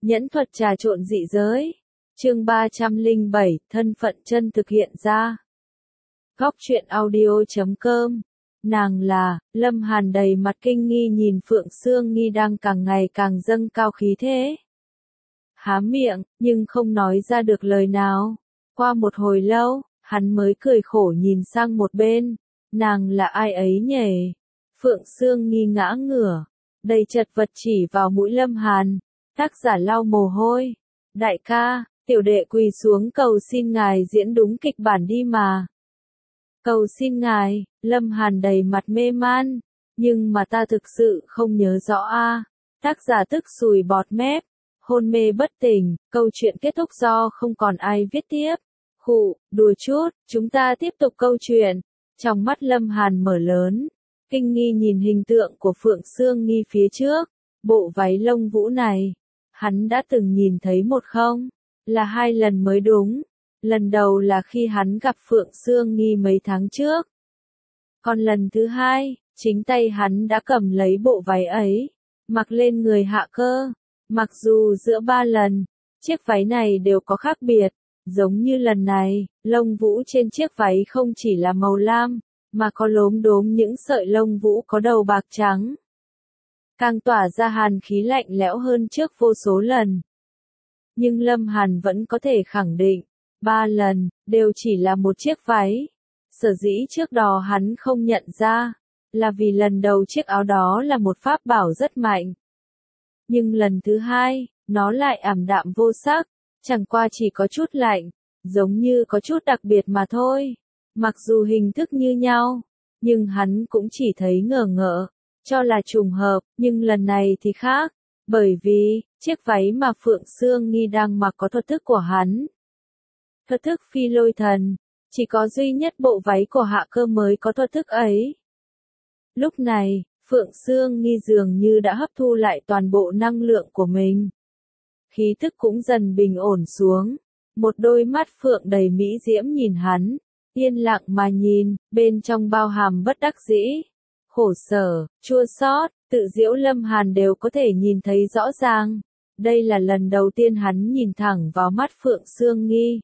Nhẫn thuật trà trộn dị giới. Chương 307, thân phận chân thực hiện ra. Góc truyện audio.com. Nàng là, Lâm Hàn đầy mặt kinh nghi nhìn Phượng Sương Nghi đang càng ngày càng dâng cao khí thế. Há miệng, nhưng không nói ra được lời nào. Qua một hồi lâu, hắn mới cười khổ nhìn sang một bên. Nàng là ai ấy nhỉ? Phượng Sương Nghi ngã ngửa, đầy chật vật chỉ vào mũi Lâm Hàn. Tác giả lau mồ hôi. Đại ca, tiểu đệ quỳ xuống cầu xin ngài diễn đúng kịch bản đi mà. Cầu xin ngài, Lâm Hàn đầy mặt mê man. Nhưng mà ta thực sự không nhớ rõ a. Tác giả tức sùi bọt mép, hôn mê bất tỉnh, câu chuyện kết thúc do không còn ai viết tiếp. Khụ, đùa chút, chúng ta tiếp tục câu chuyện. Trong mắt Lâm Hàn mở lớn, kinh nghi nhìn hình tượng của Phượng Sương Nghi phía trước. Bộ váy lông vũ này, hắn đã từng nhìn thấy một không, là 2 lần mới đúng. Lần đầu là khi hắn gặp Phượng Sương Nghi mấy tháng trước. Còn lần thứ 2, chính tay hắn đã cầm lấy bộ váy ấy, mặc lên người Hạ Cơ. Mặc dù giữa 3 lần, chiếc váy này đều có khác biệt, giống như lần này, lông vũ trên chiếc váy không chỉ là màu lam, mà có lốm đốm những sợi lông vũ có đầu bạc trắng. Càng tỏa ra hàn khí lạnh lẽo hơn trước vô số lần. Nhưng Lâm Hàn vẫn có thể khẳng định, 3 lần, đều chỉ là một chiếc váy. Sở dĩ trước đó hắn không nhận ra, là vì lần đầu chiếc áo đó là một pháp bảo rất mạnh. Nhưng lần thứ 2, nó lại ảm đạm vô sắc, chẳng qua chỉ có chút lạnh, giống như có chút đặc biệt mà thôi. Mặc dù hình thức như nhau, nhưng hắn cũng chỉ thấy ngờ ngợ, cho là trùng hợp, nhưng lần này thì khác, bởi vì, chiếc váy mà Phượng Sương Nghi đang mặc có thuật thức của hắn. Thuật thức phi lôi thần, chỉ có duy nhất bộ váy của Hạ Cơ mới có thuật thức ấy. Lúc này, Phượng Sương Nghi dường như đã hấp thu lại toàn bộ năng lượng của mình. Khí thức cũng dần bình ổn xuống, một đôi mắt Phượng đầy mỹ diễm nhìn hắn, yên lặng mà nhìn, bên trong bao hàm bất đắc dĩ, khổ sở, chua xót, tự giễu. Lâm Hàn đều có thể nhìn thấy rõ ràng. Đây là lần đầu tiên hắn nhìn thẳng vào mắt Phượng Sương Nghi.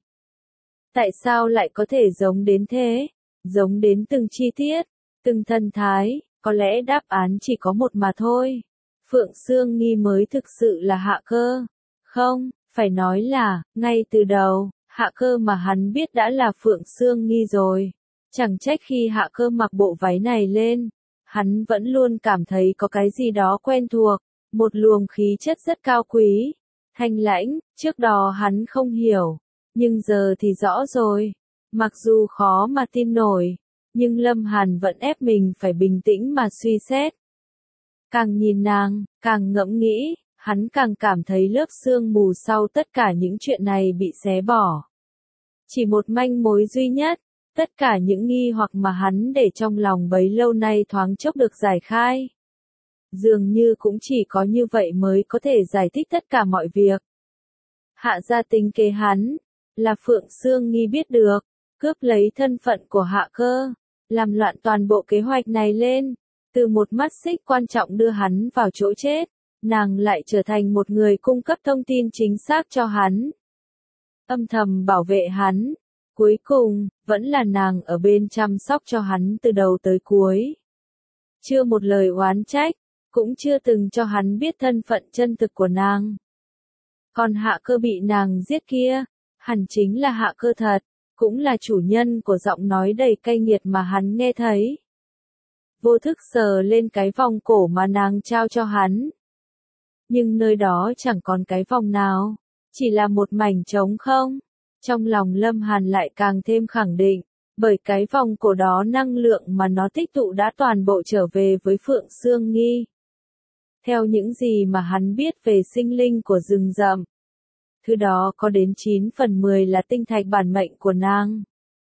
Tại sao lại có thể giống đến thế? Giống đến từng chi tiết, từng thần thái, có lẽ đáp án chỉ có một mà thôi. Phượng Sương Nghi mới thực sự là Hạ Cơ. Không, phải nói là, ngay từ đầu, Hạ Cơ mà hắn biết đã là Phượng Sương Nghi rồi. Chẳng trách khi Hạ Cơ mặc bộ váy này lên, hắn vẫn luôn cảm thấy có cái gì đó quen thuộc, một luồng khí chất rất cao quý, thanh lãnh, trước đó hắn không hiểu, nhưng giờ thì rõ rồi. Mặc dù khó mà tin nổi, nhưng Lâm Hàn vẫn ép mình phải bình tĩnh mà suy xét. Càng nhìn nàng, càng ngẫm nghĩ, hắn càng cảm thấy lớp sương mù sau tất cả những chuyện này bị xé bỏ. Chỉ một manh mối duy nhất, tất cả những nghi hoặc mà hắn để trong lòng bấy lâu nay thoáng chốc được giải khai. Dường như cũng chỉ có như vậy mới có thể giải thích tất cả mọi việc. Hạ gia tính kế hắn, là Phượng Sương Nghi biết được, cướp lấy thân phận của Hạ Cơ, làm loạn toàn bộ kế hoạch này lên, từ một mắt xích quan trọng đưa hắn vào chỗ chết, nàng lại trở thành một người cung cấp thông tin chính xác cho hắn. Âm thầm bảo vệ hắn, cuối cùng, vẫn là nàng ở bên chăm sóc cho hắn từ đầu tới cuối. Chưa một lời oán trách, cũng chưa từng cho hắn biết thân phận chân thực của nàng. Còn Hạ Cơ bị nàng giết kia, hẳn chính là Hạ Cơ thật, cũng là chủ nhân của giọng nói đầy cay nghiệt mà hắn nghe thấy. Vô thức sờ lên cái vòng cổ mà nàng trao cho hắn. Nhưng nơi đó chẳng còn cái vòng nào, chỉ là một mảnh trống không. Trong lòng Lâm Hàn lại càng thêm khẳng định, bởi cái vòng cổ đó năng lượng mà nó tích tụ đã toàn bộ trở về với Phượng Sương Nghi. Theo những gì mà hắn biết về sinh linh của rừng rậm, thứ đó có đến 9 phần 10 là tinh thạch bản mệnh của nàng.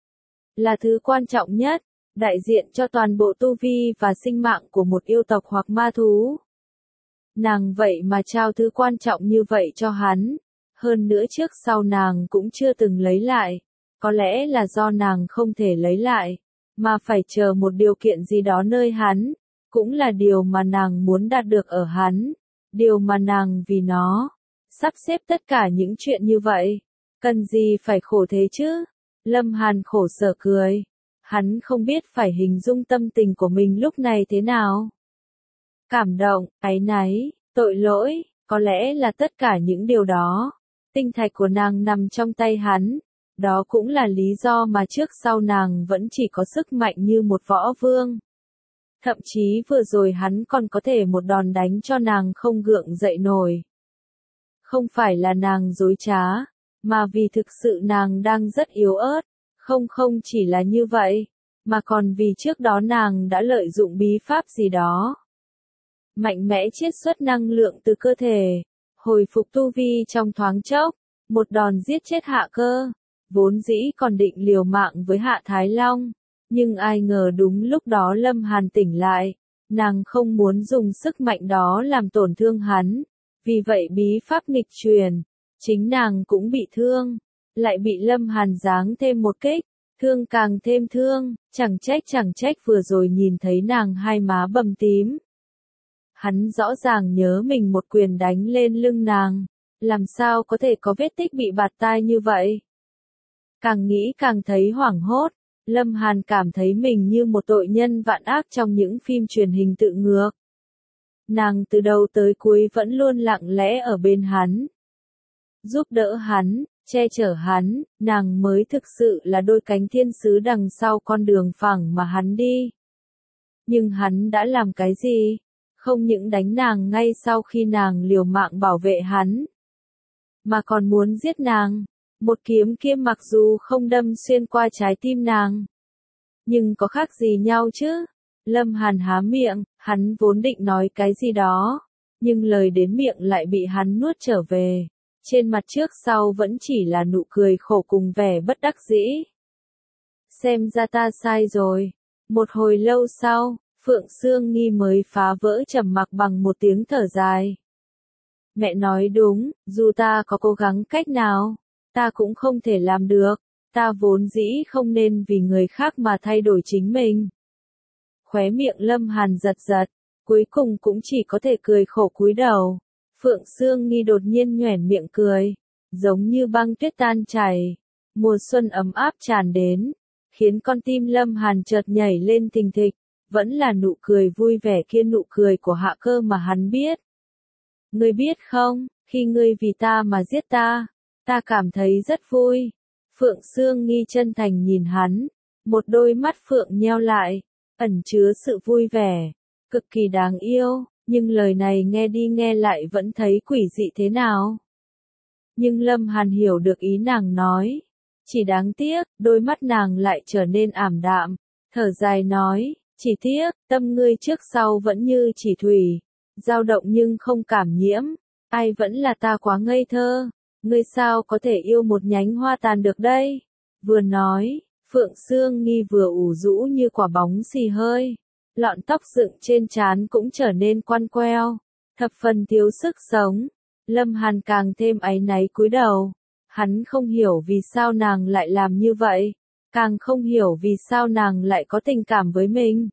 Là thứ quan trọng nhất, đại diện cho toàn bộ tu vi và sinh mạng của một yêu tộc hoặc ma thú. Nàng vậy mà trao thứ quan trọng như vậy cho hắn. Hơn nữa trước sau nàng cũng chưa từng lấy lại, có lẽ là do nàng không thể lấy lại, mà phải chờ một điều kiện gì đó nơi hắn, cũng là điều mà nàng muốn đạt được ở hắn, điều mà nàng vì nó, sắp xếp tất cả những chuyện như vậy. Cần gì phải khổ thế chứ? Lâm Hàn khổ sở cười. Hắn không biết phải hình dung tâm tình của mình lúc này thế nào. Cảm động, áy náy, tội lỗi, có lẽ là tất cả những điều đó. Tinh thạch của nàng nằm trong tay hắn. Đó cũng là lý do mà trước sau nàng vẫn chỉ có sức mạnh như một võ vương. Thậm chí vừa rồi hắn còn có thể một đòn đánh cho nàng không gượng dậy nổi. Không phải là nàng dối trá, mà vì thực sự nàng đang rất yếu ớt. Không chỉ là như vậy, mà còn vì trước đó nàng đã lợi dụng bí pháp gì đó. Mạnh mẽ chiết xuất năng lượng từ cơ thể, hồi phục tu vi trong thoáng chốc, một đòn giết chết Hạ Cơ. Vốn dĩ còn định liều mạng với Hạ Thái Long, nhưng ai ngờ đúng lúc đó Lâm Hàn tỉnh lại, nàng không muốn dùng sức mạnh đó làm tổn thương hắn, vì vậy bí pháp nghịch truyền, chính nàng cũng bị thương, lại bị Lâm Hàn giáng thêm một kích, thương càng thêm thương, chẳng trách vừa rồi nhìn thấy nàng hai má bầm tím. Hắn rõ ràng nhớ mình một quyền đánh lên lưng nàng, làm sao có thể có vết tích bị bạt tai như vậy. Càng nghĩ càng thấy hoảng hốt, Lâm Hàn cảm thấy mình như một tội nhân vạn ác trong những phim truyền hình tự ngược. Nàng từ đầu tới cuối vẫn luôn lặng lẽ ở bên hắn, giúp đỡ hắn, che chở hắn, nàng mới thực sự là đôi cánh thiên sứ đằng sau con đường phẳng mà hắn đi. Nhưng hắn đã làm cái gì? Không những đánh nàng ngay sau khi nàng liều mạng bảo vệ hắn, mà còn muốn giết nàng. Một kiếm kia mặc dù không đâm xuyên qua trái tim nàng, nhưng có khác gì nhau chứ? Lâm Hàn há miệng, hắn vốn định nói cái gì đó, nhưng lời đến miệng lại bị hắn nuốt trở về. Trên mặt trước sau vẫn chỉ là nụ cười khổ cùng vẻ bất đắc dĩ. Xem ra ta sai rồi. Một hồi lâu sau, Phượng Sương Nghi mới phá vỡ trầm mặc bằng một tiếng thở dài. Mẹ nói đúng, dù ta có cố gắng cách nào, ta cũng không thể làm được, ta vốn dĩ không nên vì người khác mà thay đổi chính mình. Khóe miệng Lâm Hàn giật giật, cuối cùng cũng chỉ có thể cười khổ cúi đầu. Phượng Sương Nghi đột nhiên nhoẻn miệng cười, giống như băng tuyết tan chảy, mùa xuân ấm áp tràn đến, khiến con tim Lâm Hàn chợt nhảy lên thình thịch, vẫn là nụ cười vui vẻ kia, nụ cười của Hạ Cơ mà hắn biết. Ngươi biết không, khi ngươi vì ta mà giết ta, ta cảm thấy rất vui. Phượng Sương Nghi chân thành nhìn hắn, một đôi mắt phượng nheo lại, ẩn chứa sự vui vẻ, cực kỳ đáng yêu, nhưng lời này nghe đi nghe lại vẫn thấy quỷ dị thế nào. Nhưng Lâm Hàn hiểu được ý nàng nói, chỉ đáng tiếc, đôi mắt nàng lại trở nên ảm đạm, thở dài nói, chỉ tiếc, tâm ngươi trước sau vẫn như chỉ thủy, dao động nhưng không cảm nhiễm, ai vẫn là ta quá ngây thơ. Ngươi sao có thể yêu một nhánh hoa tàn được đây? Vừa nói, Phượng Sương Nghi vừa ủ rũ như quả bóng xì hơi. Lọn tóc dựng trên trán cũng trở nên quăn queo, thập phần thiếu sức sống. Lâm Hàn càng thêm áy náy cúi đầu. Hắn không hiểu vì sao nàng lại làm như vậy, càng không hiểu vì sao nàng lại có tình cảm với mình.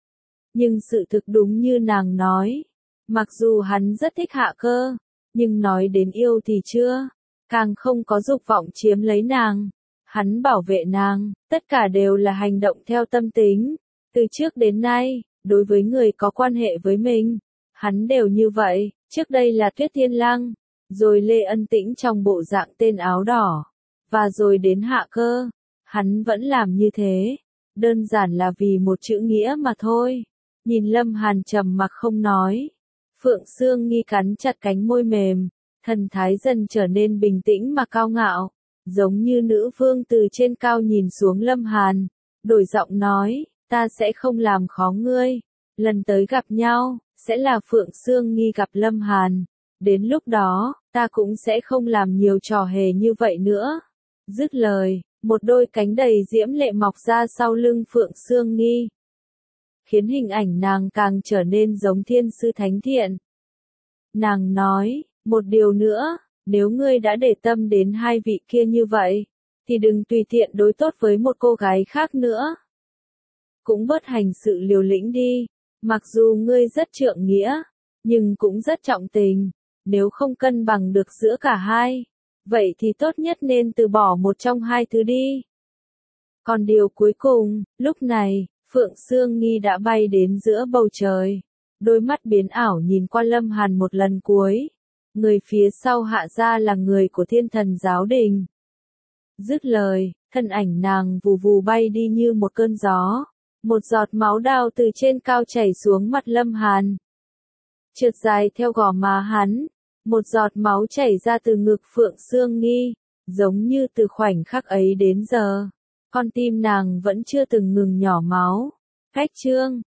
Nhưng sự thực đúng như nàng nói, mặc dù hắn rất thích Hạ Cơ, nhưng nói đến yêu thì chưa, càng không có dục vọng chiếm lấy nàng. Hắn bảo vệ nàng, tất cả đều là hành động theo tâm tính. Từ trước đến nay, đối với người có quan hệ với mình, hắn đều như vậy. Trước đây là Tuyết Thiên Lăng, rồi Lê Ân Tĩnh trong bộ dạng tên áo đỏ, và rồi đến Hạ Cơ. Hắn vẫn làm như thế, đơn giản là vì một chữ nghĩa mà thôi. Nhìn Lâm Hàn trầm mặc không nói, Phượng Sương Nghi cắn chặt cánh môi mềm, thần thái dần trở nên bình tĩnh mà cao ngạo, giống như nữ vương từ trên cao nhìn xuống Lâm Hàn, đổi giọng nói, ta sẽ không làm khó ngươi, lần tới gặp nhau, sẽ là Phượng Sương Nghi gặp Lâm Hàn, đến lúc đó, ta cũng sẽ không làm nhiều trò hề như vậy nữa. Dứt lời, một đôi cánh đầy diễm lệ mọc ra sau lưng Phượng Sương Nghi, khiến hình ảnh nàng càng trở nên giống thiên sư thánh thiện. Nàng nói, một điều nữa, nếu ngươi đã để tâm đến hai vị kia như vậy, thì đừng tùy tiện đối tốt với một cô gái khác nữa. Cũng bớt hành sự liều lĩnh đi, mặc dù ngươi rất trượng nghĩa, nhưng cũng rất trọng tình. nếu không cân bằng được giữa cả hai, vậy thì tốt nhất nên từ bỏ một trong hai thứ đi. Còn điều cuối cùng, lúc này, Phượng Sương Nghi đã bay đến giữa bầu trời. Đôi mắt biến ảo nhìn qua Lâm Hàn một lần cuối. Người phía sau hạ ra là người của Thiên Thần Giáo Đình. Dứt lời, thân ảnh nàng vù vù bay đi như một cơn gió. Một giọt máu đao từ trên cao chảy xuống mặt Lâm Hàn. Trượt dài theo gò má hắn. Một giọt máu chảy ra từ ngực Phượng Sương Nghi. Giống như từ khoảnh khắc ấy đến giờ, con tim nàng vẫn chưa từng ngừng nhỏ máu. Cách chương